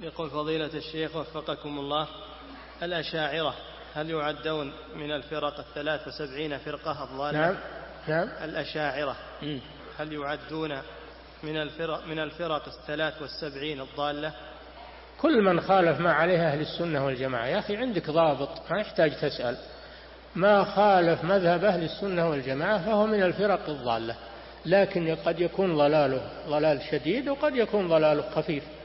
يقول فضيلة الشيخ وفقكم الله، الأشاعرة هل يعدون من الفرق 73 فرقة الضالة؟ نعم. الأشاعرة هل يعدون من الفرق 73 الضالة؟ كل من خالف ما عليه أهل السنة والجماعة. يا أخي عندك ضابط، ما يحتاج تسأل. ما خالف مذهب أهل السنة والجماعة فهو من الفرق الضالة، لكن قد يكون ضلاله ضلال شديد وقد يكون ضلاله خفيف.